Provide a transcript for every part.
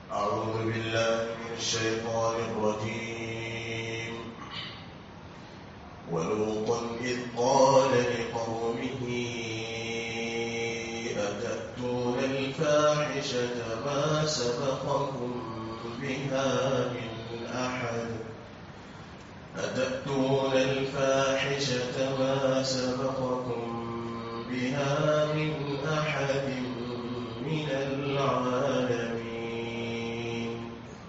أعوذ بالله من الشيطان الرجيم. ولوطا إذ قال لقومه أتأتون الفاحشة ما سبقكم بها من أحد أتأتون الفاحشة ما سبقكم بها من أحد من العالمين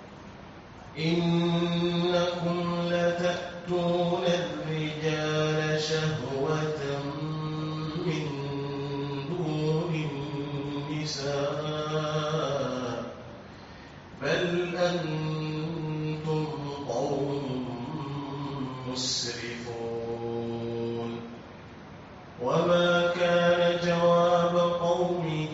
إنكم لتأتون الرجال شهوة من دون النساء بل أنتم قوم مسرفون وما كان جواب قومه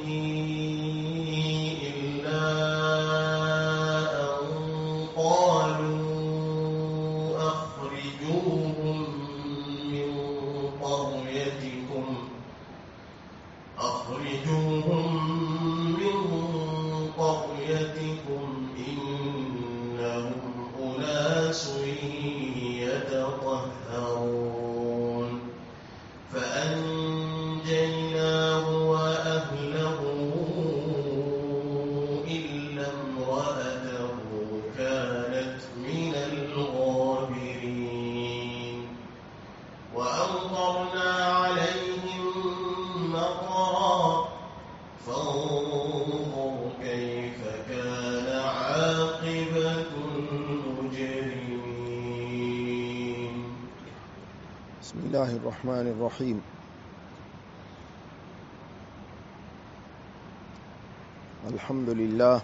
إلا أن قالوا أخرجوهم من قريتكم إنهم أناس يتطهرون فأنجيناه وأهله إلا امرأته كانت من الغابرين وأمطرنا عليهم مطرا فانظر كيف كان عاقبة المجرمين. بسم الله الرحمن الرحيم. الحمد لله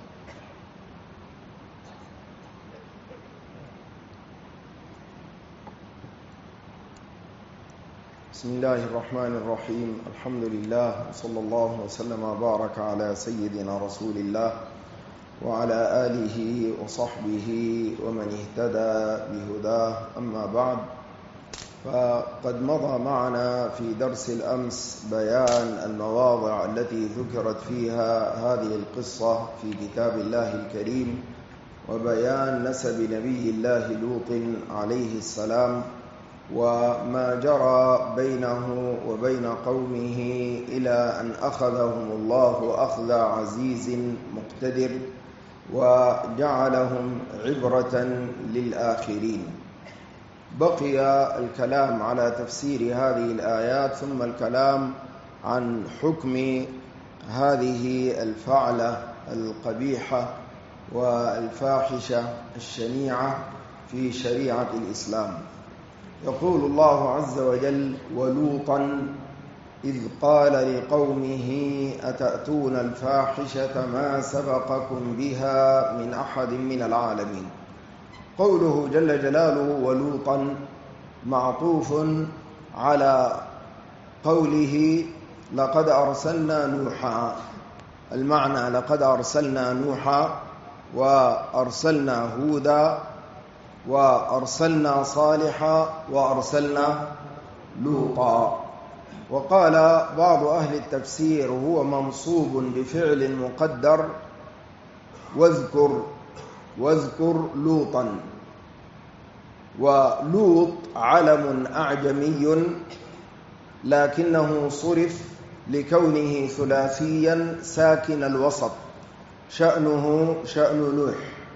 بسم الله الرحمن الرحيم. الحمد لله صلى الله وسلم وبارك على سيدنا رسول الله وعلى آله وصحبه ومن اهتدى بهداه. أما بعد، فقد مضى معنا في درس الأمس بيان المواضع التي ذكرت فيها هذه القصة في كتاب الله الكريم، وبيان نسب نبي الله لوط عليه السلام وما جرى بينه وبين قومه إلى أن أخذهم الله أخذ عزيز مقتدر وجعلهم عبرة للآخرين. بقي الكلام على تفسير هذه الآيات ثم الكلام عن حكم هذه الفعلة القبيحة والفاحشة الشنيعة في شريعة الإسلام. يقول الله عز وجل: ولوطا إذ قال لقومه أتأتون الفاحشة ما سبقكم بها من أحد من العالمين. قوله جل جلاله ولوطا معطوف على قوله لقد أرسلنا نوحا. المعنى لقد أرسلنا نوحا وأرسلنا هودا وأرسلنا صالحا وأرسلنا لوطا. وقال بعض أهل التفسير هو منصوب بفعل مقدر واذكر لوطا. ولوط علم أعجمي لكنه صرف لكونه ثلاثيا ساكن الوسط، شأنه شأن نوح.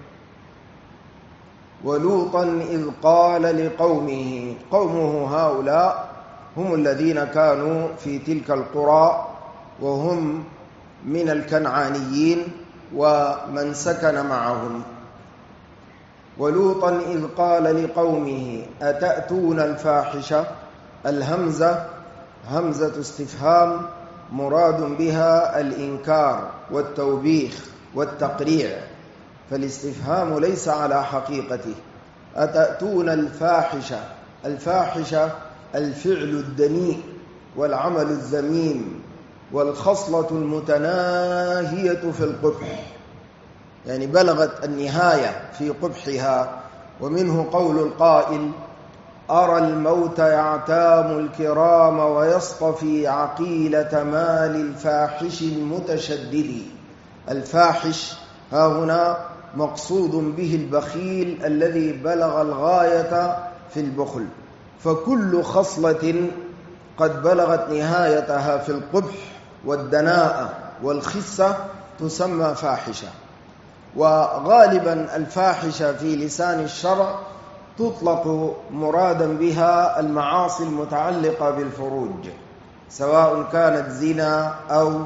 ولوطا إذ قال لقومه، قومه هؤلاء هم الذين كانوا في تلك القرى وهم من الكنعانيين ومن سكن معهم. ولوطا إذ قال لقومه أتأتون الفاحشة. الهمزة همزة استفهام مراد بها الإنكار والتوبيخ والتقريع، فالاستفهام ليس على حقيقته. أتأتون الفاحشة، الفاحشة الفعل الدنيء والعمل الذميم والخصلة المتناهية في القبح، يعني بلغت النهاية في قبحها. ومنه قول القائل: أرى الموت يعتام الكرام ويصطفي عقيلة مال الفاحش المتشدد. الفاحش ها هنا مقصود به البخيل الذي بلغ الغاية في البخل، فكل خصلة قد بلغت نهايتها في القبح والدناءة والخسة تسمى فاحشة. وغالبا الفاحشة في لسان الشرع تطلق مرادا بها المعاصي المتعلقة بالفروج، سواء كانت زنا أو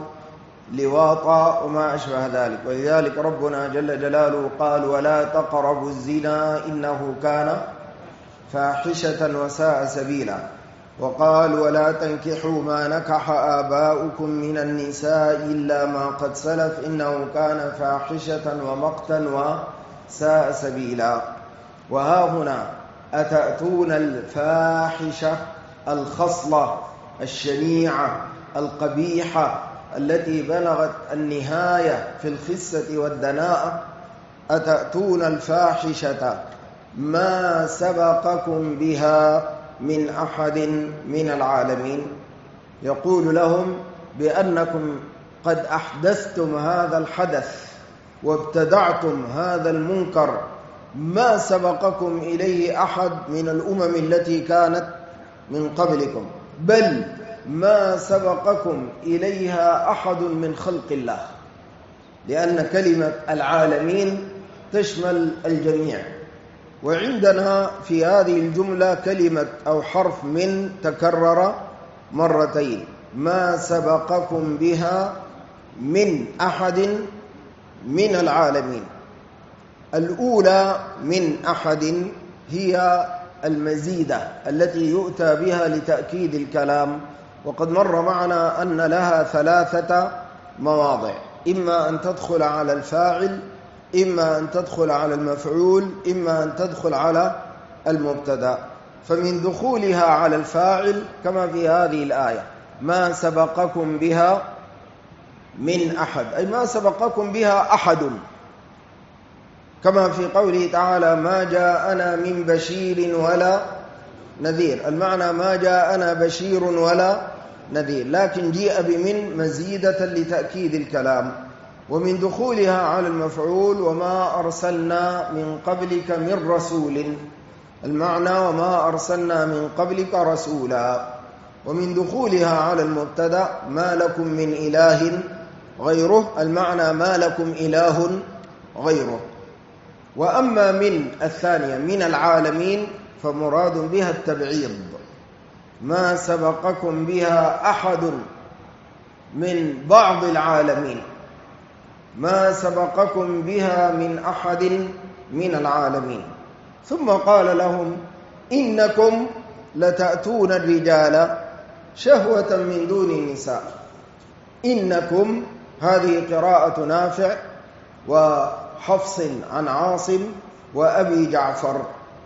لواطا وما أشبه ذلك. ولذلك ربنا جل جلاله قال: ولا تقربوا الزنا إنه كان فاحشة وساء سبيلا. وقال: ولا تنكحوا ما نكح آباؤكم من النساء إلا ما قد سلف إنه كان فاحشة ومقتا وساء سبيلا. وها هنا أتأتون الفاحشة الخصلة الشنيعة القبيحة التي بلغت النهاية في الخسة والدناءة، أتأتون الفاحشة ما سبقكم بها من أحد من العالمين. يقول لهم بأنكم قد أحدثتم هذا الحدث وابتدعتم هذا المنكر ما سبقكم إليه أحد من الأمم التي كانت من قبلكم، بل ما سبقكم إليها أحد من خلق الله، لأن كلمة العالمين تشمل الجميع. وعندنا في هذه الجملة كلمة أو حرف من تكرر مرتين: ما سبقكم بها من أحد من العالمين. الأولى من أحد هي المزيدة التي يؤتى بها لتأكيد الكلام، وقد مر معنا أن لها 3 مواضع: إما أن تدخل على الفاعل، إما أن تدخل على المفعول، إما أن تدخل على المبتدأ. فمن دخولها على الفاعل كما في هذه الآية: ما سبقكم بها من أحد، أي ما سبقكم بها أحد، كما في قوله تعالى: ما جاءنا من بشير ولا نذير. المعنى ما جاءنا بشير ولا نذير، لكن جيء بمن مزيدة لتأكيد الكلام. ومن دخولها على المفعول: وما أرسلنا من قبلك من رسول، المعنى وما أرسلنا من قبلك رسولا. ومن دخولها على المبتدأ: ما لكم من إله غيره، المعنى ما لكم إله غيره. وأما من الثانية من العالمين فمراد بها التبعيض: ما سبقكم بها أحد من بعض العالمين، ما سبقكم بها من أحد من العالمين. ثم قال لهم: إنكم لتأتون الرجال شهوة من دون النساء. إنكم هذه قراءة نافع وحفص عن عاصم وأبي جعفر،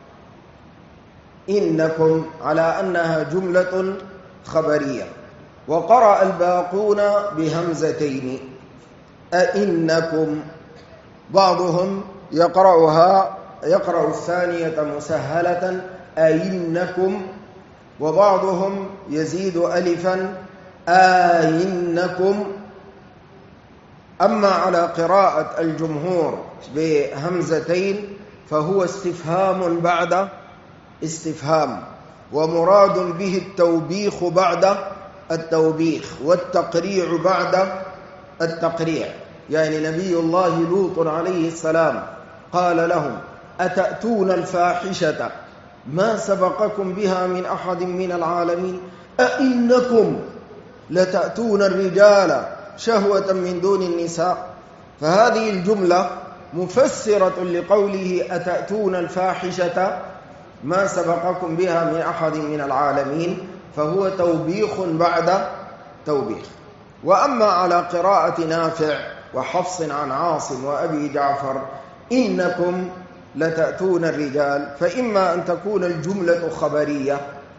إنكم على أنها جملة خبرية. وقرأ الباقون بهمزتين: أئنكم، بعضهم يقرأ الثانية مسهلة أئنكم، وبعضهم يزيد ألفا آئنكم. أما على قراءة الجمهور بهمزتين فهو استفهام بعد استفهام، ومراد به التوبيخ بعد التوبيخ والتقريع بعد التقريع. يعني نبي الله لوط عليه السلام قال لهم: أتأتون الفاحشة ما سبقكم بها من أحد من العالمين أئنكم لتأتون الرجال شهوة من دون النساء. فهذه الجملة مفسرة لقوله أتأتون الفاحشة ما سبقكم بها من أحد من العالمين، فهو توبيخ بعد توبيخ. وأما على قراءة نافع وحفص عن عاصم وأبي جعفر: إنكم لتأتون الرجال، فإما أن تكون الجملة خبرية،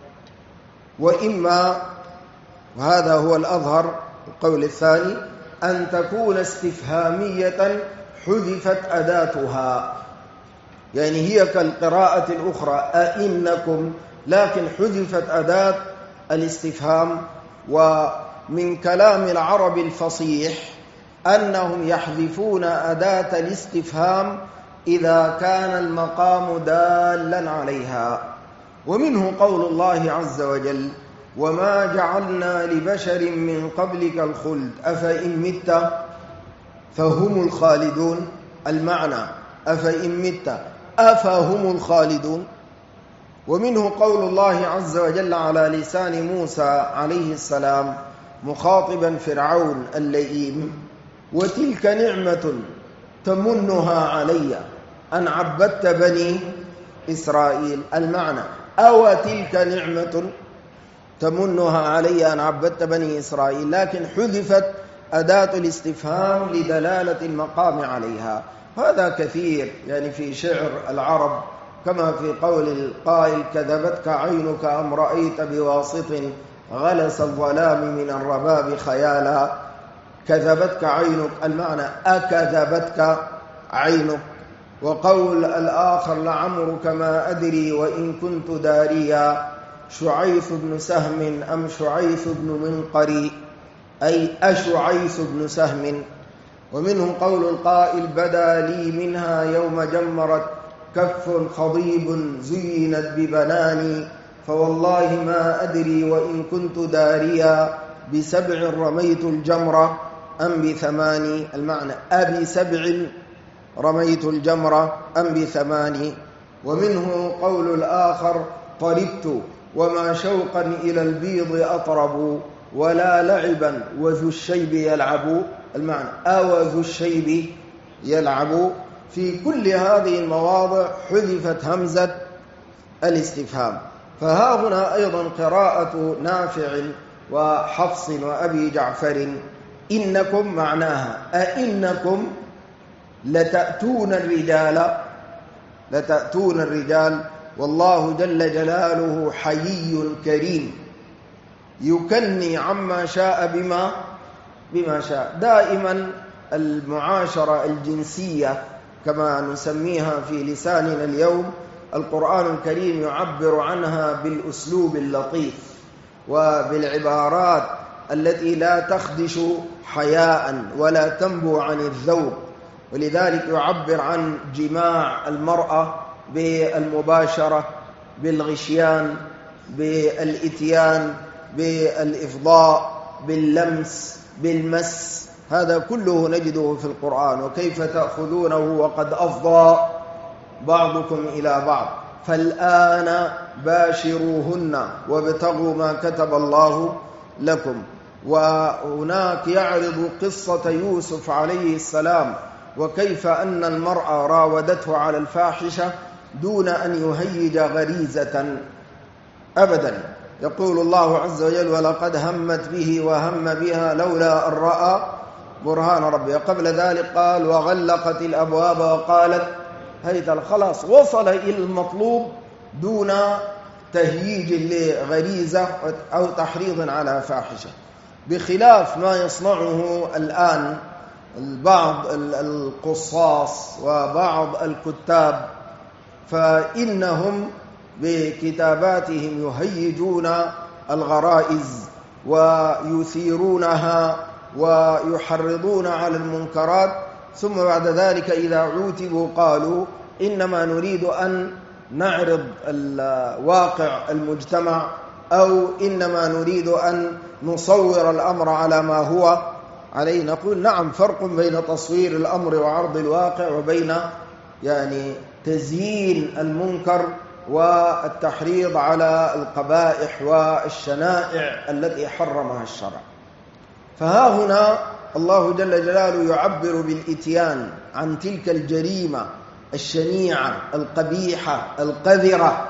وإما، وهذا هو الأظهر القول الثاني، أن تكون استفهامية حذفت أداتها، يعني هي كالقراءة الأخرى أئنكم، لكن حذفت أداة الاستفهام. ومن كلام العرب الفصيح أنهم يحذفون أداة الاستفهام إذا كان المقام دالا عليها. ومنه قول الله عز وجل: وما جعلنا لبشر من قبلك الخلد أفإن مت فهم الخالدون. المعنى أفإن مت أفهم الخالدون. ومنه قول الله عز وجل على لسان موسى عليه السلام مخاطبا فرعون اللئيم: وتلك نعمة تمنها علي أن عبدت بني إسرائيل. المعنى أو تلك نعمة تمنها علي أن عبدت بني إسرائيل، لكن حذفت أداة الاستفهام لدلالة المقام عليها. هذا كثير يعني في شعر العرب، كما في قول القائل: كذبتك عينك أم رأيت بواسط غلس الظلام من الرباب خيالا. كذبتك عينك، المعنى أكذبتك عينك. وقول الآخر: لعمرك ما أدري وإن كنت داريا شعيث بن سهم أم شعيث بن منقري، أي أشعيث بن سهم. ومنه قول القائل: بدا لي منها يوم جمرت كف خضيب زينت ببناني فوالله ما أدري وإن كنت داريا بسبع رميت الجمرة أم بثماني. المعنى أبي سبع رميت الجمرة أم بثماني. ومنه قول الآخر: طربت وما شوقا إلى البيض أطرب ولا لعبا وذو الشيب يلعب. المعنى أو ذو الشيب يلعب. في كل هذه المواضع حذفت همزة الاستفهام. فها هنا أيضا قراءة نافع وحفص وأبي جعفر: إنكم معناها أئنكم لتأتون الرجال والله جل جلاله حيي كريم يكني عما شاء بما شاء. دائما المعاشرة الجنسية كما نسميها في لساننا اليوم، القرآن الكريم يعبر عنها بالأسلوب اللطيف وبالعبارات التي لا تخدش حياء ولا تنبو عن الذوق. ولذلك يعبر عن جماع المرأة بالمباشرة، بالغشيان، بالإتيان، بالإفضاء، باللمس، بالمس. هذا كله نجده في القرآن. وكيف تأخذونه وقد أفضى بعضكم إلى بعض فالآن باشروهن وابتغوا ما كتب الله لكم. وهناك يعرض قصة يوسف عليه السلام وكيف أن المرأة راودته على الفاحشة دون أن يهيج غريزة أبدا. يقول الله عز وجل: ولقد همت به وهم بها لولا أن رأى برهان ربه. قبل ذلك قال: وغلقت الأبواب وقالت هيت. خلاص وصل إلى المطلوب دون تهييج لغريزة أو تحريض على فاحشة، بخلاف ما يصنعه الآن بعض القصاص وبعض الكتاب، فإنهم بكتاباتهم يهيجون الغرائز ويثيرونها ويحرضون على المنكرات، ثم بعد ذلك إذا عوتبوا قالوا إنما نريد أن نعرض الواقع المجتمع، أو إنما نريد أن نصور الأمر على ما هو عليه. نقول نعم، فرق بين تصوير الأمر وعرض الواقع وبين يعني تزيين المنكر والتحريض على القبائح والشنائع التي حرمها الشرع. فها هنا الله جل جلاله يعبر بالإتيان عن تلك الجريمة الشنيعة القبيحة القذرة: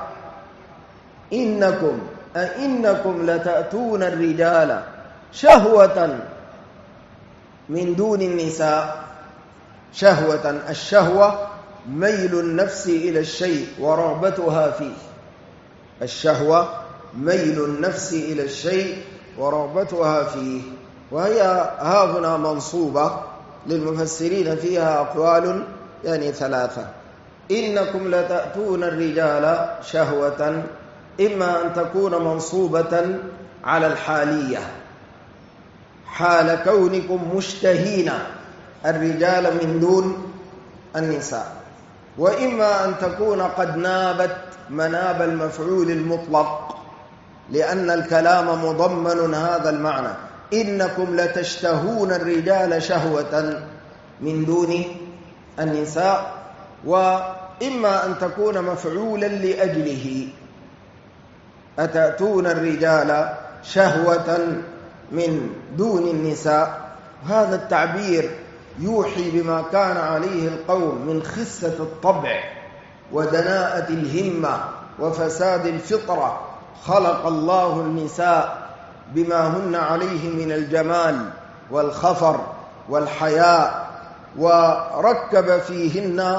أئنكم لتأتون الرجال شهوة من دون النساء. شهوة، الشهوة ميل النفس إلى الشيء ورغبتها فيه. الشهوة ميل النفس إلى الشيء ورغبتها فيه. وهي هاهنا منصوبة للمفسرين فيها أقوال يعني ثلاثة: إنكم لتأتون الرجال شهوة، إما أن تكون منصوبة على الحالية، حال كونكم مشتهين الرجال من دون النساء، وإما أن تكون قد نابت مناب المفعول المطلق، لأن الكلام مضمن هذا المعنى: إنكم لتشتهون الرجال شهوة من دون النساء. وإما أن تكون مفعولا لأجله: أتأتون الرجال شهوة من دون النساء. هذا التعبير يوحي بما كان عليه القوم من خسة الطبع ودناءة الهمة وفساد الفطرة. خلق الله النساء بما هن عليه من الجمال والخفر والحياء، وركب فيهن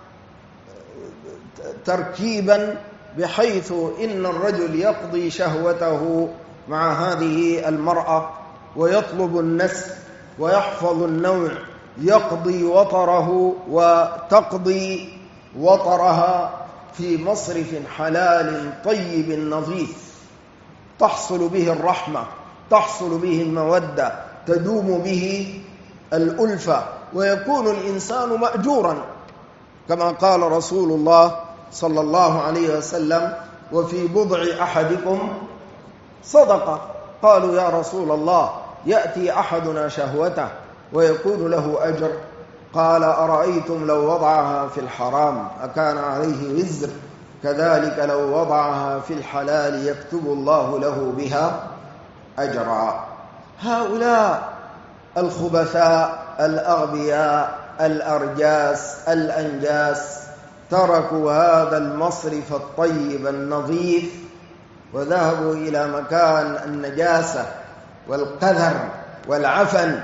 تركيبا بحيث إن الرجل يقضي شهوته مع هذه المرأة ويطلب النسل ويحفظ النوع، يقضي وطره وتقضي وطرها في مصرف حلال طيب نظيف، تحصل به الرحمة، تحصل به المودة، تدوم به الألفة، ويكون الإنسان مأجورا كما قال رسول الله صلى الله عليه وسلم: وفي بضع أحدكم صدقة. قالوا: يا رسول الله، يأتي أحدنا شهوته ويكون له أجر؟ قال: أرأيتم لو وضعها في الحرام أكان عليه وزر؟ كذلك لو وضعها في الحلال يكتب الله له بها أجرا. هؤلاء الخبثاء الأغبياء الأرجاس الأنجاس تركوا هذا المصرف الطيب النظيف وذهبوا إلى مكان النجاسة والقذر والعفن،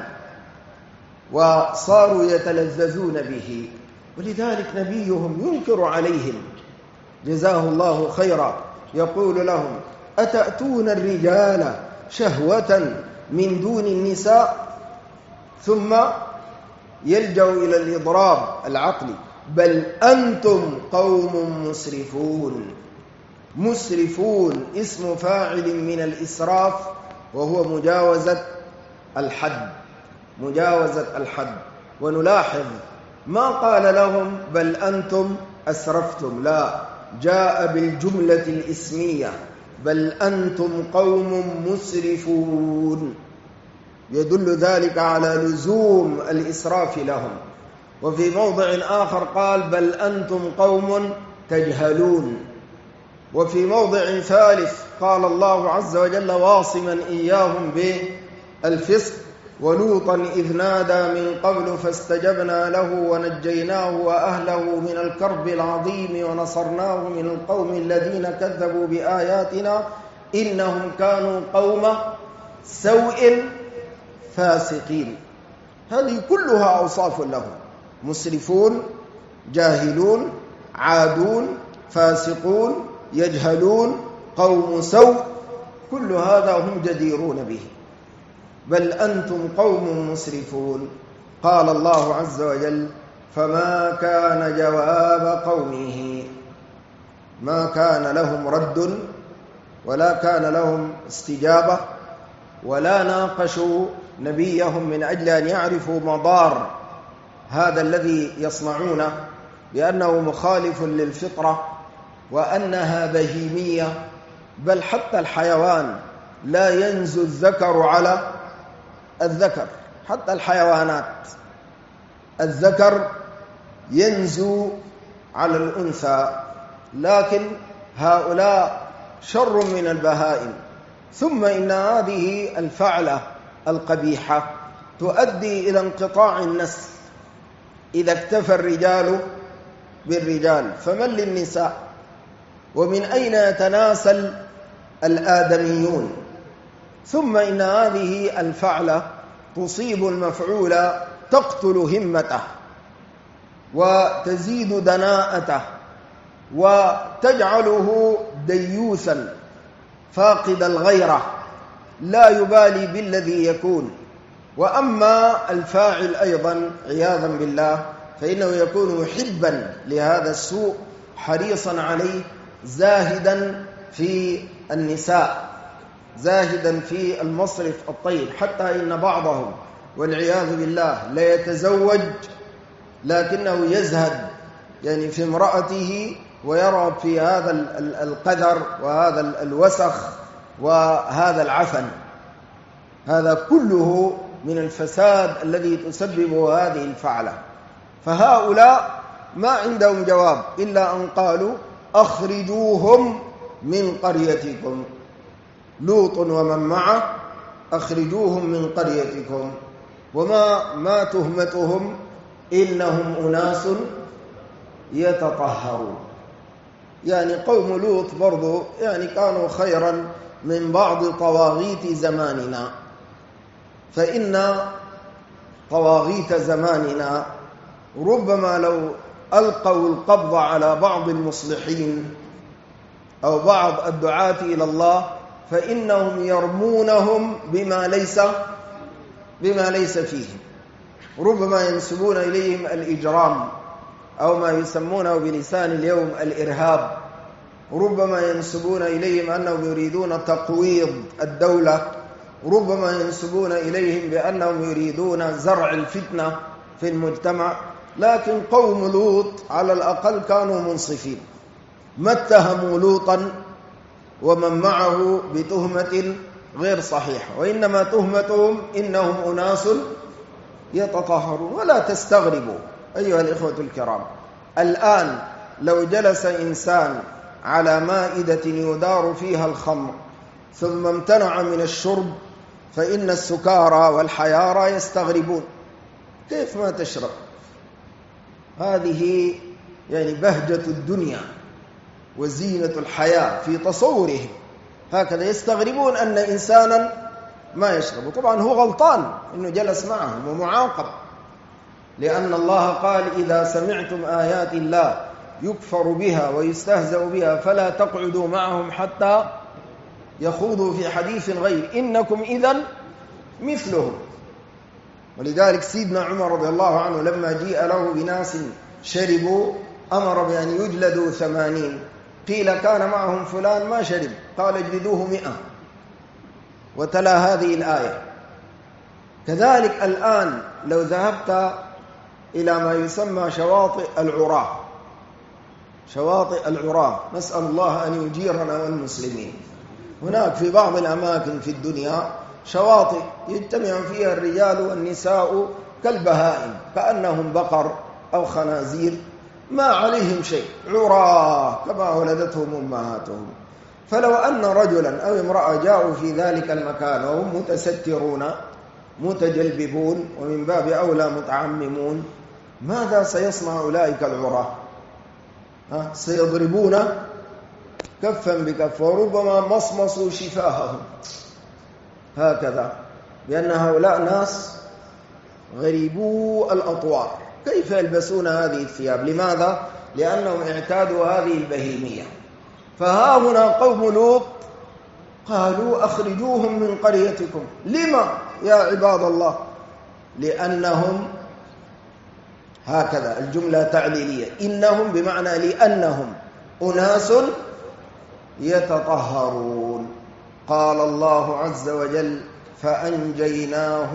وصاروا يتلذذون به. ولذلك نبيهم ينكر عليهم جزاه الله خيرا، يقول لهم: أتأتون الرجال شهوة من دون النساء؟ ثم يلجأ إلى الإضراب العقلي: بل أنتم قوم مسرفون. مسرفون اسم فاعل من الإسراف، وهو مجاوزة الحد، مجاوزة الحد. ونلاحظ ما قال لهم بل أنتم أسرفتم، لا، جاء بالجملة الإسمية: بل أنتم قوم مسرفون، يدل ذلك على لزوم الإسراف لهم. وفي موضع آخر قال: بل أنتم قوم تجهلون. وفي موضع ثالث قال الله عز وجل واصما إياهم بالفسق: ولوطا إذ نادى من قبل فاستجبنا له ونجيناه وأهله من الكرب العظيم ونصرناه من القوم الذين كذبوا بآياتنا إنهم كانوا قوم سوء فاسقين. هذه كلها أوصاف لهم: مسرفون، جاهلون، عادون، فاسقون، يجهلون، قوم سوء، كل هذا هم جديرون به. بل أنتم قوم مسرفون. قال الله عز وجل: فما كان جواب قومه، ما كان لهم رد ولا كان لهم استجابة، ولا ناقشوا نبيهم من أجل أن يعرفوا مضار هذا الذي يصنعونه بأنه مخالف للفطرة وأنها بهيمية. بل حتى الحيوان لا ينزو الذكر على الذكر، حتى الحيوانات الذكر ينزو على الأنثى، لكن هؤلاء شر من البهائم. ثم إن هذه الفعلة القبيحة تؤدي إلى انقطاع النسل. إذا اكتفى الرجال بالرجال فمن للنساء؟ ومن أين يتناسل الآدميون؟ ثم إن هذه الفعلة تصيب المفعول تقتل همته وتزيد دناءته وتجعله ديوثا فاقد الغيرة، لا يبالي بالذي يكون. وأما الفاعل أيضا عياذا بالله فإنه يكون محبا لهذا السوء، حريصا عليه، زاهدا في النساء، زاهدا في المصرف الطيب، حتى إن بعضهم والعياذ بالله لا يتزوج لكنه يزهد يعني في امرأته ويرى في هذا القدر وهذا الوسخ وهذا العفن، هذا كله من الفساد الذي تسببه هذه الفعلة. فهؤلاء ما عندهم جواب إلا أن قالوا أخرجوهم من قريتكم، لوط ومن معه أخرجوهم من قريتكم، وما تهمتهم إنهم أناس يتطهرون. يعني قوم لوط برضو يعني كانوا خيرا من بعض طواغيت زماننا، فإن طواغيت زماننا ربما لو ألقوا القبض على بعض المصلحين أو بعض الدعاة إلى الله فإنهم يرمونهم بما ليس فيهم، ربما ينسبون إليهم الإجرام أو ما يسمونه بلسان اليوم الإرهاب، ربما ينسبون إليهم أنهم يريدون تقويض الدولة، ربما ينسبون إليهم بأنهم يريدون زرع الفتنة في المجتمع. لكن قوم لوط على الأقل كانوا منصفين، ما اتهموا لوطا ومن معه بتهمة غير صحيحة، وإنما تهمتهم إنهم أناس يتطهرون. ولا تستغربوا أيها الإخوة الكرام، الآن لو جلس إنسان على مائدة يدار فيها الخمر ثم امتنع من الشرب فإن السكارى والحيارى يستغربون، كيف ما تشرب؟ هذه يعني بهجة الدنيا وزينة الحياة في تصورهم، هكذا يستغربون أن إنسانا ما يشرب. طبعا هو غلطان إنه جلس معهم ومعاقب، لأن الله قال إذا سمعتم آيات الله يكفر بها ويستهزأ بها فلا تقعدوا معهم حتى يخوضوا في حديث غير إنكم إذن مثلهم. ولذلك سيدنا عمر رضي الله عنه لما جيء له بناس شربوا أمر بأن يجلدوا 80. قيل كان معهم فلان ما شرب، قال اجلدوه 100، وتلا هذه الآية. كذلك الآن لو ذهبت إلى ما يسمى شواطئ العراة، شواطئ العراة، نسأل الله أن يجيرنا والمسلمين، هناك في بعض الأماكن في الدنيا شواطئ يجتمع فيها الرجال والنساء كالبهائم كأنهم بقر أو خنازير، ما عليهم شيء، عراة كما ولدتهم أمهاتهم. فلو أن رجلا أو امرأة جاءوا في ذلك المكان وهم متسترون متجلببون ومن باب أولى متعممون، ماذا سيصنع أولئك العراة؟ سيضربون كفا بكف، وربما مصمصوا شفاههم هكذا، لأن هؤلاء ناس غريبو الأطوار، كيف يلبسون هذه الثياب؟ لماذا؟ لأنهم اعتادوا هذه البهيمية. فها هنا قوم لوط قالوا أخرجوهم من قريتكم. لما يا عباد الله؟ لأنهم، هكذا الجملة تعليلية، إنهم بمعنى لأنهم أناس يتطهرون. قال الله عز وجل فأنجيناه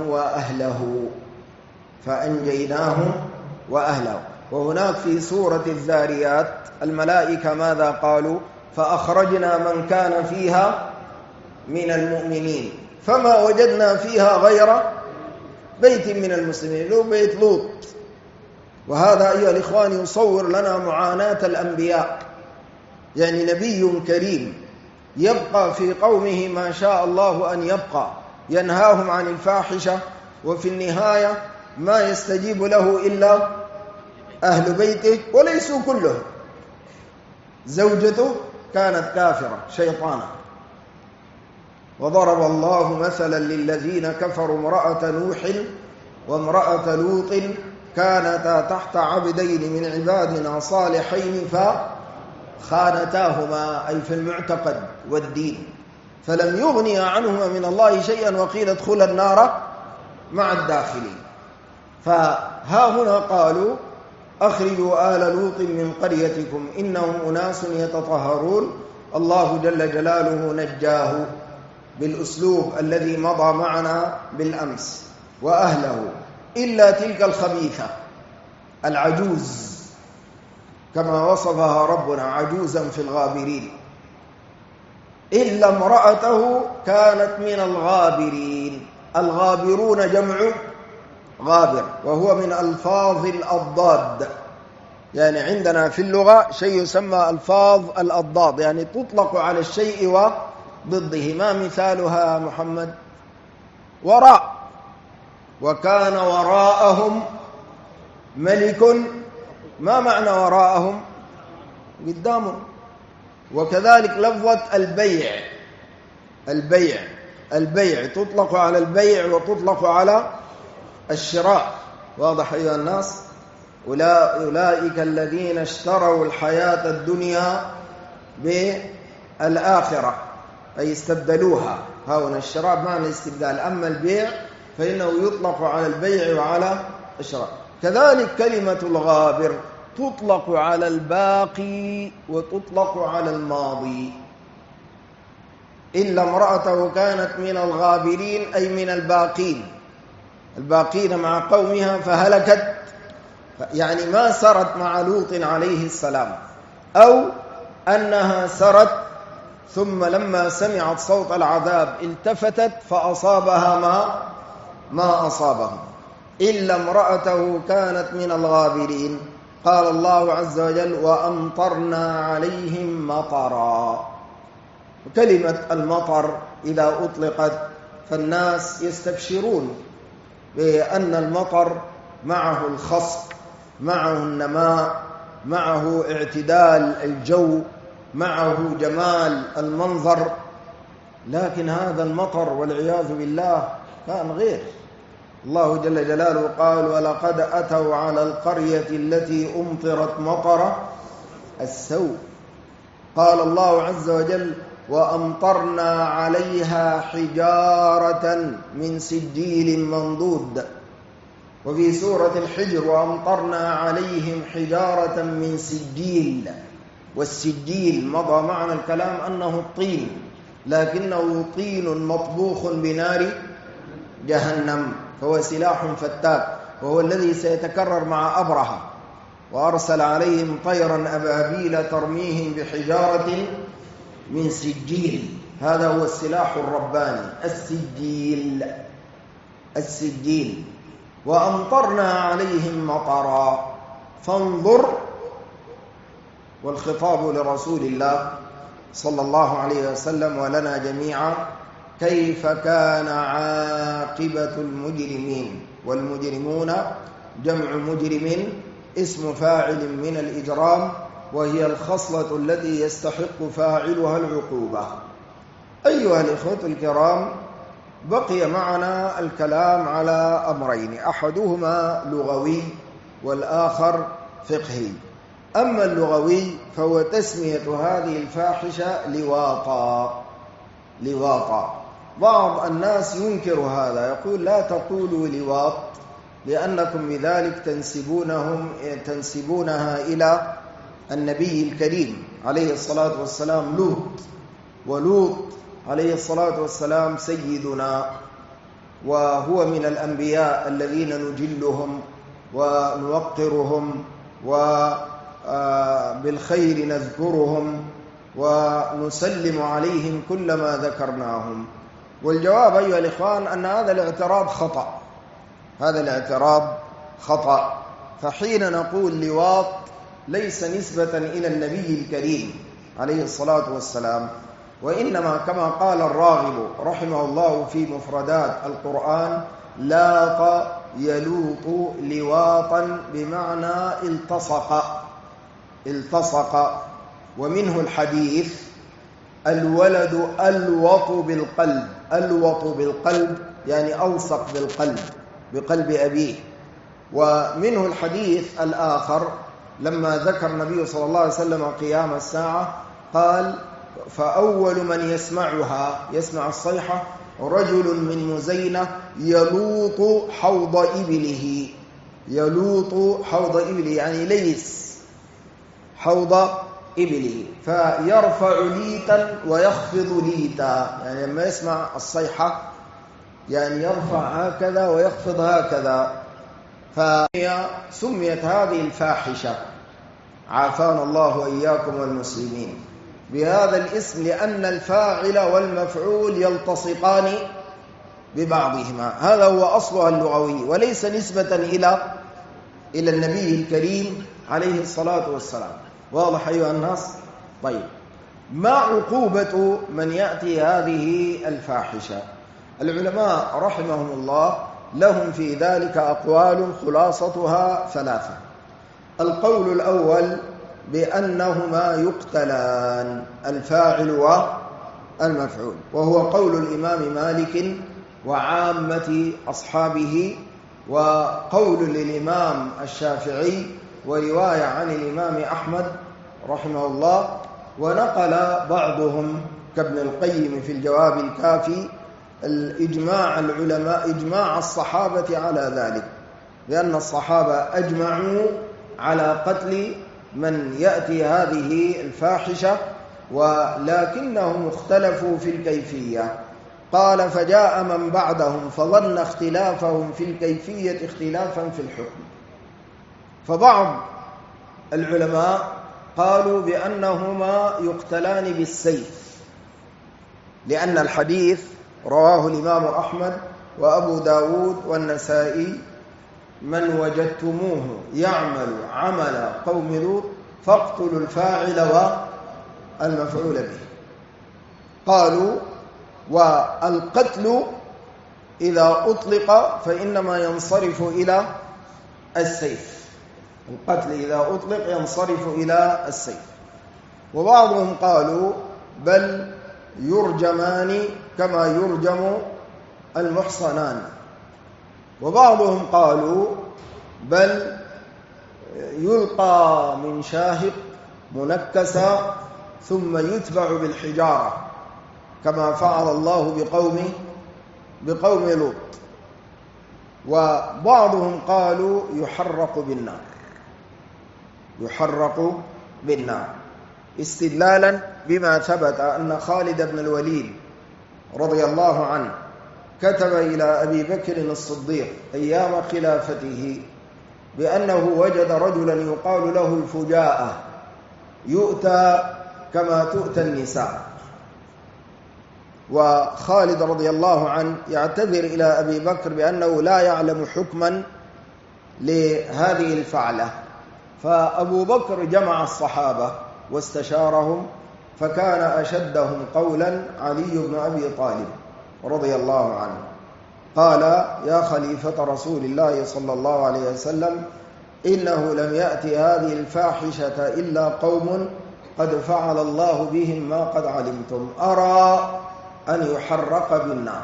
وأهله. وهناك في سورة الذاريات الملائكة ماذا قالوا؟ فأخرجنا من كان فيها من المؤمنين فما وجدنا فيها غير بيت من المسلمين، لو بيت لوط. وهذا أيها الإخوان يصور لنا معاناة الأنبياء، يعني نبي كريم يبقى في قومه ما شاء الله أن يبقى، ينهاهم عن الفاحشة، وفي النهاية ما يستجيب له إلا أهل بيته وليسوا كلهم. زوجته كانت كافرة شيطانة. وضرب الله مثلا للذين كفروا امرأة نوح وامرأة لوط كانتا تحت عبدين من عبادنا صالحين فخانتاهما، أي في المعتقد والدين، فلم يغنيا عنهما من الله شيئا وقيل ادخلا النار مع الداخلين. فها هنا قالوا أخرجوا آل لوط من قريتكم إنهم أناس يتطهرون. الله جل جلاله نجاه بالأسلوب الذي مضى معنا بالأمس، وأهله إلا تلك الخبيثة العجوز كما وصفها ربنا عجوزا في الغابرين، إلا امرأته كانت من الغابرين. الغابرون جمع غابر، وهو من ألفاظ الأضداد. يعني عندنا في اللغة شيء يسمى ألفاظ الأضداد، يعني تطلق على الشيء وضده. ما مثالها محمد؟ وراء. وكان وراءهم ملك. ما معنى وراءهم؟ قدامهم. وكذلك لفظة البيع. البيع تطلق على البيع وتطلق على الشراء. واضح أيها الناس؟ أولئك الذين اشتروا الحياة الدنيا بالآخرة، أي استبدلوها. هنا الشراء بمعنى الاستبدال، أما البيع فإنه يطلق على البيع وعلى الشراء. كذلك كلمة الغابر تطلق على الباقي وتطلق على الماضي. إلا امرأته كانت من الغابرين، أي من الباقين مع قومها فهلكت، يعني ما سرت مع لوط عليه السلام، أو أنها سرت ثم لما سمعت صوت العذاب التفتت فأصابها ما أصابهم. إلا امرأته كانت من الغابرين. قال الله عز وجل وأمطرنا عليهم مطرا. كلمة المطر إذا أطلقت فالناس يستبشرون بأن المطر معه الخصب، معه النماء، معه اعتدال الجو، معه جمال المنظر. لكن هذا المطر والعياذ بالله كان غير. الله جل جلاله قال ولقد أتوا على القرية التي أمطرت مطر السوء. قال الله عز وجل وأمطرنا عليها حجارة من سجيل منضود. وفي سورة الحجر وأمطرنا عليهم حجارة من سجيل. والسجيل مضى معنا الكلام أنه الطين، لكنه طين مطبوخ بنار جهنم، فهو سلاح فتاك، وهو الذي سيتكرر مع أبرهة. وأرسل عليهم طيرا أبابيل ترميهم بحجارة من سجيل. هذا هو السلاح الرباني، السجيل. وأمطرنا عليهم مطرا. فانظر، والخطاب لرسول الله صلى الله عليه وسلم ولنا جميعا، كيف كان عاقبة المجرمين. والمجرمون جمع مجرم، اسم فاعل من الإجرام، وهي الخصلة التي يستحق فاعلها العقوبة. أيها الإخوة الكرام، بقي معنا الكلام على أمرين، أحدهما لغوي والآخر فقهي. أما اللغوي فهو تسمية هذه الفاحشة لواطا. بعض الناس ينكر هذا، يقول لا تقولوا لواط لأنكم بذلك تنسبونها إلى النبي الكريم عليه الصلاة والسلام لوط. ولوط عليه الصلاة والسلام سيدنا، وهو من الأنبياء الذين نجلهم ونوقرهم وبالخير نذكرهم ونسلم عليهم كلما ذكرناهم. والجواب أيها الإخوان أن هذا الاعتراض خطأ. فحين نقول لواط ليس نسبة إلى النبي الكريم عليه الصلاة والسلام، وإنما كما قال الراغب رحمه الله في مفردات القرآن لاط يلوط لواطا بمعنى التصق. ومنه الحديث الولد ألوط بالقلب يعني ألصق بقلب أبيه. ومنه الحديث الآخر لما ذكر النبي صلى الله عليه وسلم قيام الساعة قال فأول من يسمع الصيحة رجل من مزينة يلوط حوض إبله يعني ليس حوض إبله، فيرفع ليتا ويخفض ليتا، يعني لما يسمع الصيحة يعني يرفع هكذا ويخفض هكذا. فسميت هذه الفاحشة عافانا الله وإياكم والمسلمين بهذا الاسم، لأن الفاعل والمفعول يلتصقان ببعضهما. هذا هو أصلها اللغوي، وليس نسبة إلى النبي الكريم عليه الصلاة والسلام. واضح أيها الناس؟ طيب، ما عقوبة من يأتي هذه الفاحشة؟ العلماء رحمهم الله لهم في ذلك أقوال، خلاصتها ثلاثة. القول الأول بأنهما يقتلان، الفاعل والمفعول، وهو قول الإمام مالك وعامة أصحابه، وقول للإمام الشافعي، ورواية عن الإمام أحمد رحمه الله، ونقل بعضهم كابن القيم في الجواب الكافي الإجماع العلماء، إجماع الصحابة على ذلك، لأن الصحابة أجمعوا على قتل من يأتي هذه الفاحشة، ولكنهم اختلفوا في الكيفية. قال: فجاء من بعدهم فظن اختلافهم في الكيفية اختلافا في الحكم. فبعض العلماء قالوا بأنهما يقتلان بالسيف، لأن الحديث رواه الإمام أحمد وأبو داود والنسائي: من وجدتموه يعمل عمل قوم لوط فاقتلوا الفاعل والمفعول به. قالوا: والقتل إذا أطلق فإنما ينصرف إلى السيف، القتل إذا أطلق ينصرف إلى السيف. وبعضهم قالوا: بل يرجمان كما يرجم المحصنان. وبعضهم قالوا: بل يلقى من شاهق منكسا ثم يتبع بالحجارة كما فعل الله بقوم لوط. وبعضهم قالوا: يحرق بالنار، استدلالا بما ثبت أن خالد بن الوليد رضي الله عنه كتب إلى أبي بكر الصديق أيام خلافته بأنه وجد رجلا يقال له الفجاءة يؤتى كما تؤتى النساء. وخالد رضي الله عنه يعتذر إلى أبي بكر بأنه لا يعلم حكما لهذه الفعلة. فأبو بكر جمع الصحابة واستشارهم، فكان أشدهم قولا علي بن أبي طالب رضي الله عنه. قال: يا خليفة رسول الله صلى الله عليه وسلم، إنه لم يأتي هذه الفاحشة إلا قوم قد فعل الله بهم ما قد علمتم، أرى أن يحرق بالنار.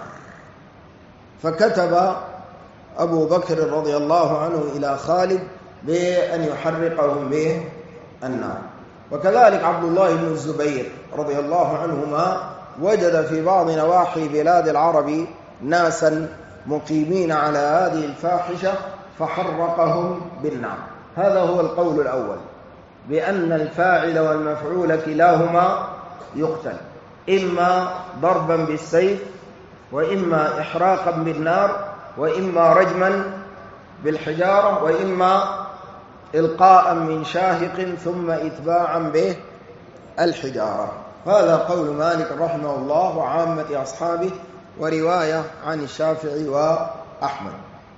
فكتب أبو بكر رضي الله عنه إلى خالد بأن يحرقهم بالنار. وكذلك عبد الله بن الزبير رضي الله عنهما وجد في بعض نواحي بلاد العرب ناسا مقيمين على هذه الفاحشة فحرقهم بالنار. هذا هو القول الأول، بأن الفاعل والمفعول كلاهما يقتل، إما ضربا بالسيف، وإما إحراقا بالنار، وإما رجما بالحجارة، وإما إلقاء من شاهق ثم إتباعا به الحجارة. هذا قول مالك رحمه الله وعامة أصحابه، ورواية عن الشافعي وأحمد.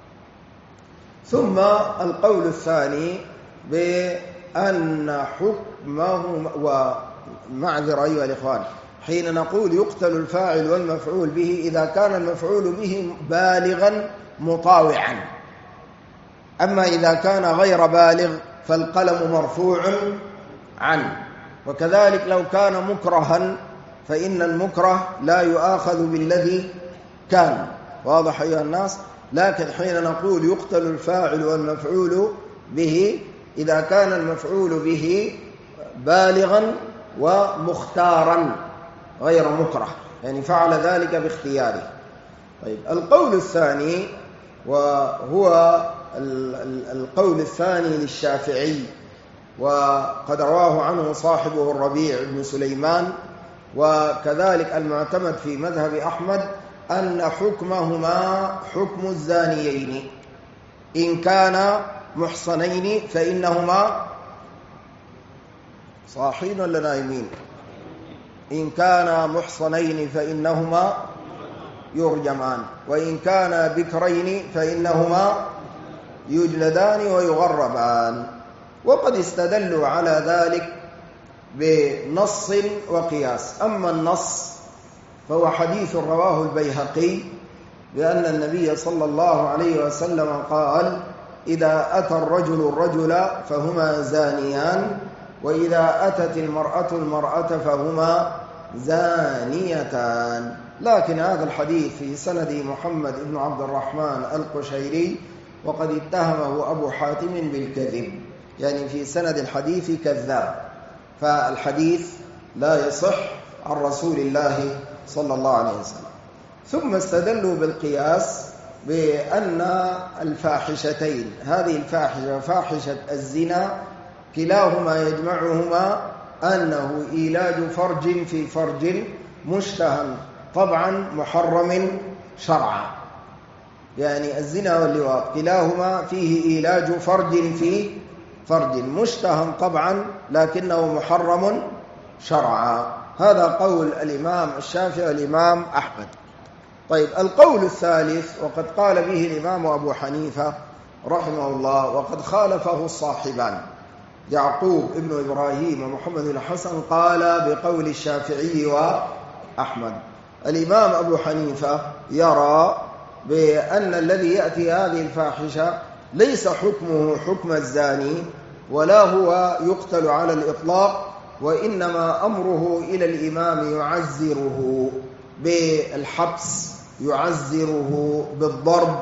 ثم القول الثاني بأن حكمه، ومعذر أيها الإخوان، حين نقول يقتل الفاعل والمفعول به إذا كان المفعول به بالغا مطاوعا، أما إذا كان غير بالغ فالقلم مرفوع عنه. وكذلك لو كان مكرها فإن المكره لا يؤاخذ بالذي كان. واضح أيها الناس؟ لكن حين نقول يقتل الفاعل والمفعول به إذا كان المفعول به بالغا ومختارا غير مكره، يعني فعل ذلك باختياره. طيب، القول الثاني، وهو القول الثاني للشافعي، وقد رواه عنه صاحبه الربيع بن سليمان، وكذلك المعتمد في مذهب أحمد، أن حكمهما حكم الزانيين، إن كانا محصنين فإنهما صاحين ولا نايمين؟ إن كانا محصنين فإنهما يرجمان، وإن كانا بكرين فإنهما يجلدان ويغربان. وقد استدلوا على ذلك بنص وقياس. أما النص فهو حديث رواه البيهقي بأن النبي صلى الله عليه وسلم قال: إذا أتى الرجل الرجل فهما زانيان، وإذا أتت المرأة المرأة فهما زانيتان. لكن هذا الحديث في سند محمد بن عبد الرحمن القشيري، وقد اتهمه أبو حاتم بالكذب، يعني في سند الحديث كذاب، فالحديث لا يصح عن رسول الله صلى الله عليه وسلم. ثم استدلوا بالقياس بأن الفاحشتين، هذه الفاحشة وفاحشة الزنا، كلاهما يجمعهما أنه إيلاج فرج في فرج مشتهى طبعا محرم شرعا. يعني الزنا واللواط كلاهما فيه إيلاج فرج في فرج مشتهى طبعا لكنه محرم شرعا. هذا قول الإمام الشافعي والإمام أحمد. طيب، القول الثالث وقد قال به الإمام أبو حنيفة رحمه الله، وقد خالفه الصاحبان يعقوب ابن إبراهيم ومحمد بن الحسن، قال بقول الشافعي وأحمد. الإمام أبو حنيفة يرى بأن الذي يأتي هذه الفاحشة ليس حكمه حكم الزاني، ولا هو يقتل على الإطلاق، وإنما أمره إلى الإمام يعزره بالحبس، يعزره بالضرب.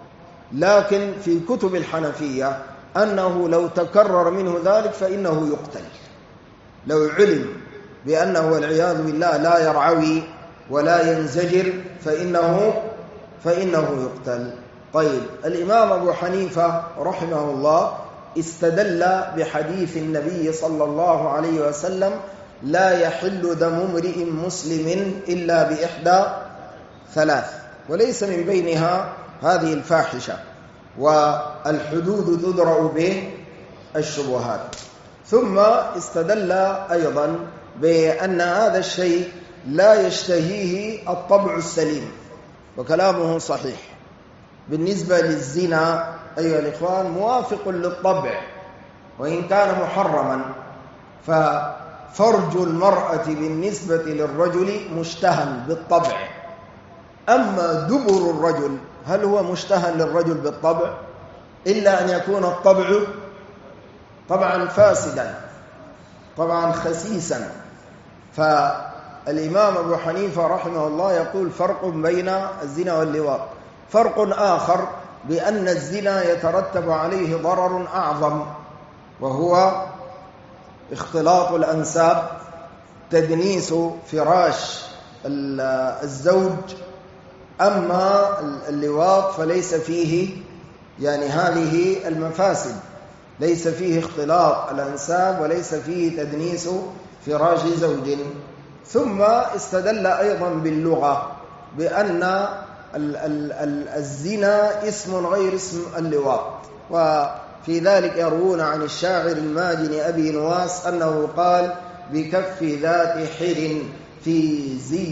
لكن في كتب الحنفية أنه لو تكرر منه ذلك فإنه يقتل، لو علم بأنه والعياذ بالله لا يرعوي ولا ينزجر فإنه يقتل. طيب، الإمام أبو حنيفة رحمه الله استدل بحديث النبي صلى الله عليه وسلم: لا يحل دم امرئ مسلم إلا بإحدى ثلاث، وليس من بينها هذه الفاحشة، والحدود تدرأ به الشبهات. ثم استدل أيضا بأن هذا الشيء لا يشتهيه الطبع السليم، وكلامه صحيح. بالنسبة للزنا أيها الإخوان موافق للطبع وإن كان محرما، ففرج المرأة بالنسبة للرجل مشتهى بالطبع. أما دبر الرجل هل هو مشتهى للرجل بالطبع؟ إلا أن يكون الطبع طبعا فاسدا، طبعا خسيسا. فالإمام أبو حنيفة رحمه الله يقول فرق بين الزنا واللواط. فرق آخر بأن الزنا يترتب عليه ضرر أعظم، وهو اختلاط الأنساب، تدنيس فراش الزوج. أما اللواط فليس فيه يعني هذه المفاسد، ليس فيه اختلاط الأنساب وليس فيه تدنيس فراش زوج. ثم استدل أيضا باللغة بأن الزنا اسم غير اسم اللواط، وفي ذلك يروون عن الشاعر الماجن أبي نواس أنه قال: بكف ذات حر في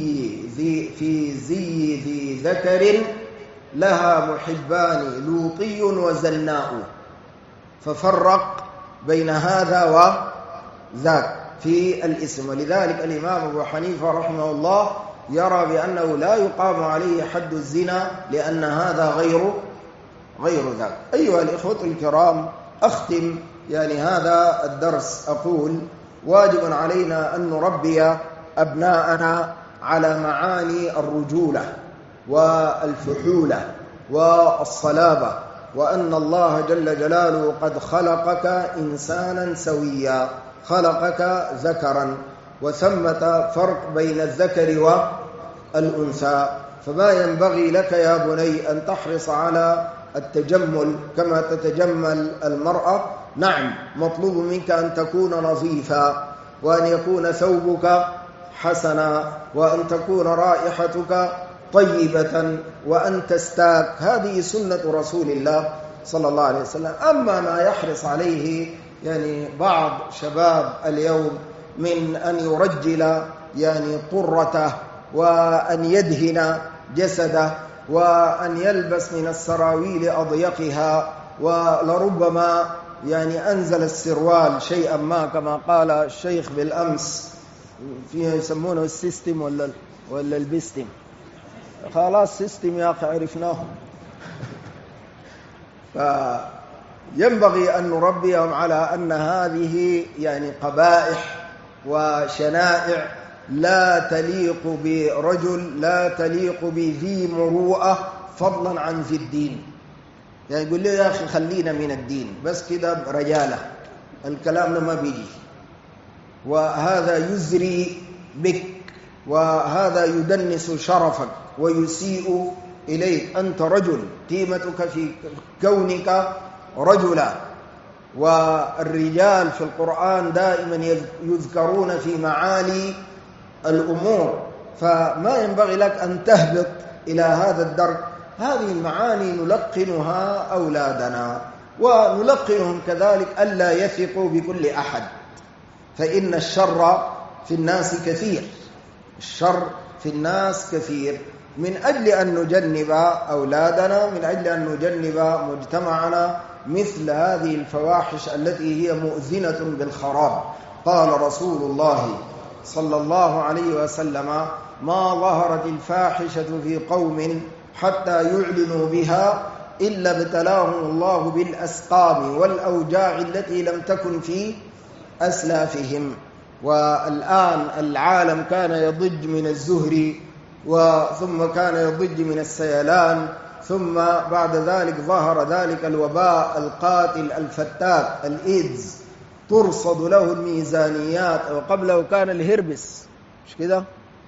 زي ذي ذكر لها محبان لوطي وزناء. ففرق بين هذا وذاك في الاسم. ولذلك الإمام أبو حنيفة رحمه الله يرى بأنه لا يقام عليه حد الزنا، لأن هذا غير ذاك. أيها الإخوة الكرام، أختم يعني هذا الدرس أقول: واجب علينا أن نربي أبناءنا على معاني الرجولة والفحولة والصلابة، وأن الله جل جلاله قد خلقك إنسانا سويا، خلقك ذكرا، وثمة فرق بين الذكر والأنثى. فما ينبغي لك يا بني أن تحرص على التجمل كما تتجمل المرأة. نعم، مطلوب منك أن تكون نظيفا، وأن يكون ثوبك حسنا، وأن تكون رائحتك طيبة، وأن تستاك. هذه سنة رسول الله صلى الله عليه وسلم. أما ما يحرص عليه يعني بعض شباب اليوم من أن يرجل يعني طرته وأن يدهن جسده وأن يلبس من السراويل أضيقها، ولربما يعني أنزل السروال شيئا ما كما قال الشيخ بالأمس، فيها يسمونه السيستم ولا البيستم. خلاص سيستم يا أخي عرفناه. فينبغي أن نربيهم على أن هذه يعني قبائح وشنائع لا تليق برجل، لا تليق بذي مروءة، فضلا عن ذي الدين. يعني يقول لي يا أخي خلينا من الدين بس كده رجالة، الكلام ما بيجي، وهذا يزري بك، وهذا يدنس شرفك ويسيء إليك. أنت رجل، قيمتك في كونك رجلا، والرجال في القرآن دائما يذكرون في معالي الأمور، فما ينبغي لك أن تهبط إلى هذا الدرك. هذه المعاني نلقنها أولادنا، ونلقنهم كذلك ألا يثقوا بكل أحد، فإن الشر في الناس كثير، الشر في الناس كثير. من أجل أن نجنب أولادنا، من أجل أن نجنب مجتمعنا مثل هذه الفواحش التي هي مؤذنة بالخراب. قال رسول الله صلى الله عليه وسلم: ما ظهرت الفاحشة في قوم حتى يعلنوا بها إلا ابتلاهم الله بالأسقام والأوجاع التي لم تكن في أسلافهم. والآن العالم كان يضج من الزهر، ثم كان يضج من السيلان، ثم بعد ذلك ظهر ذلك الوباء القاتل الفتاك الإيدز، ترصد له الميزانيات، وقبله كان الهربس مش كده،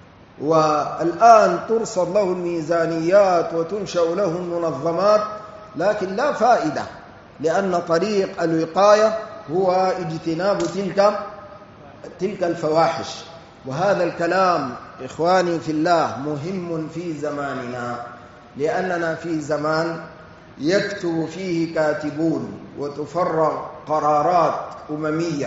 والآن ترصد له الميزانيات وتنشأ له المنظمات، لكن لا فائدة، لأن طريق الوقاية هو اجتناب تلك الفواحش. وهذا الكلام إخواني في الله مهم في زماننا، لأننا في زمان يكتب فيه كاتبون وتفرغ قرارات أممية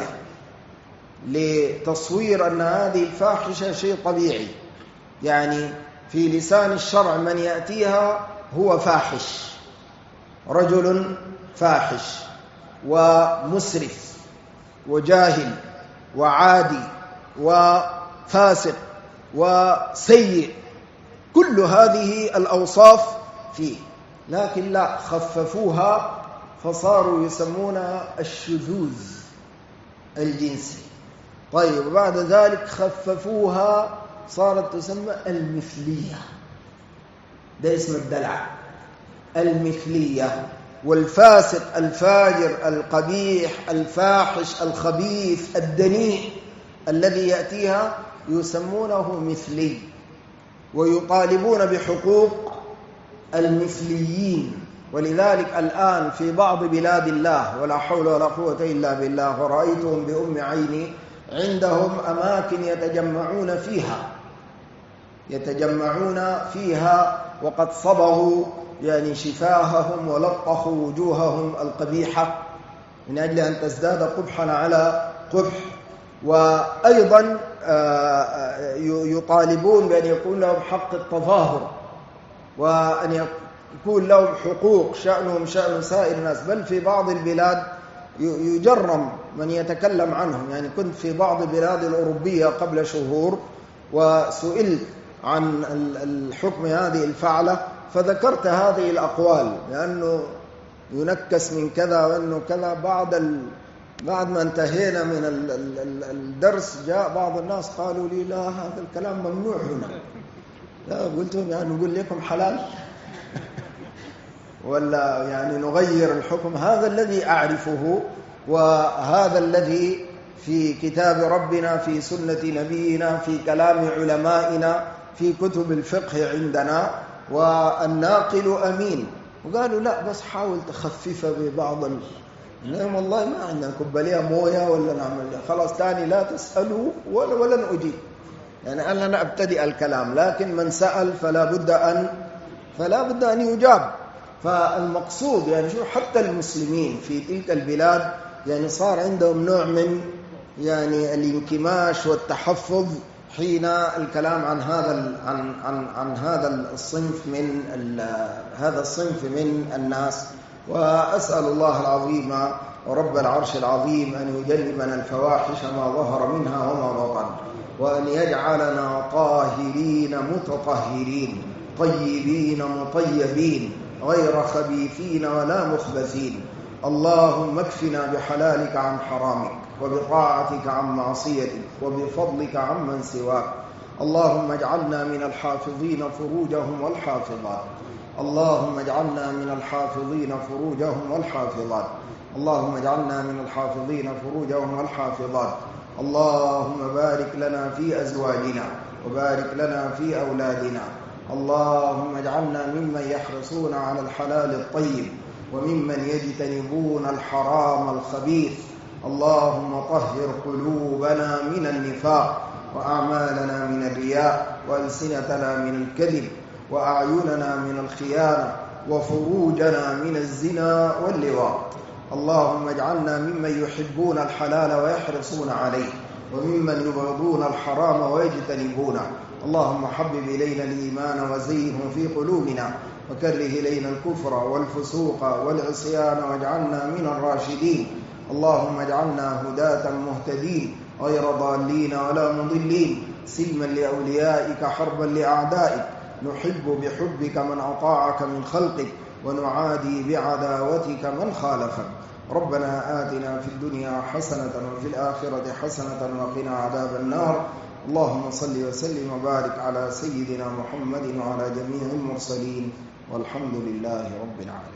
لتصوير أن هذه الفاحشة شيء طبيعي. يعني في لسان الشرع من يأتيها هو فاحش، رجل فاحش ومسرف وجاهل وعادي وفاسق وسيء، كل هذه الأوصاف فيه. لكن لا، خففوها فصاروا يسمونها الشذوذ الجنسي. طيب بعد ذلك خففوها صارت تسمى المثلية، ده اسم الدلع، المثلية. والفاسق الفاجر القبيح الفاحش الخبيث الدنيء الذي يأتيها يسمونه مثلي، ويطالبون بحقوق المثليين. ولذلك الآن في بعض بلاد الله، ولا حول ولا قوة إلا بالله، ورأيتهم بأم عيني، عندهم أماكن يتجمعون فيها وقد صبغوا يعني شفاههم ولطخوا وجوههم القبيحة من أجل أن تزداد قبحا على قبح. وأيضا يطالبون بأن يكون لهم حق التظاهر، وأن يكون لهم حقوق شأنهم شأن سائر الناس. بل في بعض البلاد يجرم من يتكلم عنهم. يعني كنت في بعض البلاد الأوروبية قبل شهور وسئلت عن الحكم هذه الفعلة، فذكرت هذه الأقوال، لأنه ينكس من كذا وأنه كذا. بعد ما انتهينا من الدرس جاء بعض الناس قالوا لي: لا، هذا الكلام ممنوع هنا. لا، قلت لهم: يعني نقول لكم حلال ولا يعني نغير الحكم؟ هذا الذي أعرفه، وهذا الذي في كتاب ربنا، في سنة نبينا، في كلام علمائنا، في كتب الفقه عندنا، والناقل أمين. وقالوا: لا، بس حاول تخفف ببعض لهم والله ما عندنا كبالية موية ولا نعمل خلاص تاني لا تسألوا ولن أجيب. يعني أنا أبتدئ الكلام، لكن من سأل فلا بد أن يجاب. فالمقصود يعني شوف حتى المسلمين في تلك البلاد يعني صار عندهم نوع من يعني الانكماش والتحفظ حين الكلام عن هذا الصنف من الناس. وأسأل الله العظيم ورب العرش العظيم أن يجنبنا الفواحش ما ظهر منها وما بطن، وأن يجعلنا طاهرين متطهرين طيبين مطيبين غير خبيثين ولا مخبثين. اللهم اكفنا بحلالك عن حرامك، وبطاعتك عن معصيتك، وبفضلك عمن سواك. اللهم اجعلنا من الحافظين فروجهم والحافظات. اللهم اجعلنا من الحافظين فروجهم والحافظات. اللهم اجعلنا من الحافظين فروجهم والحافظات. اللهم بارك لنا في أزواجنا، وبارك لنا في أولادنا. اللهم اجعلنا ممن يحرصون على الحلال الطيب، وممن يجتنبون الحرام الخبيث. اللهم طهر قلوبنا من النفاق، وأعمالنا من الرياء، وألسنتنا من الكذب، وأعيننا من الخيانة، وفروجنا من الزنا واللواط. اللهم اجعلنا ممن يحبون الحلال ويحرصون عليه، وممن يبغضون الحرام ويجتنبونه. اللهم حبب إلينا الإيمان وزينه في قلوبنا، وكره إلينا الكفر والفسوق والعصيان واجعلنا من الراشدين. اللهم اجعلنا هداة مهتدين غير ضالين ولا مضلين، سلما لأوليائك حربا لأعدائك. نحب بحبك من أطاعك من خلقك، ونعادي بعداوتك من خالفك. ربنا آتنا في الدنيا حسنة وفي الآخرة حسنة وقنا عذاب النار. اللهم صل وسلم وبارك على سيدنا محمد وعلى جميع المرسلين، والحمد لله رب العالمين.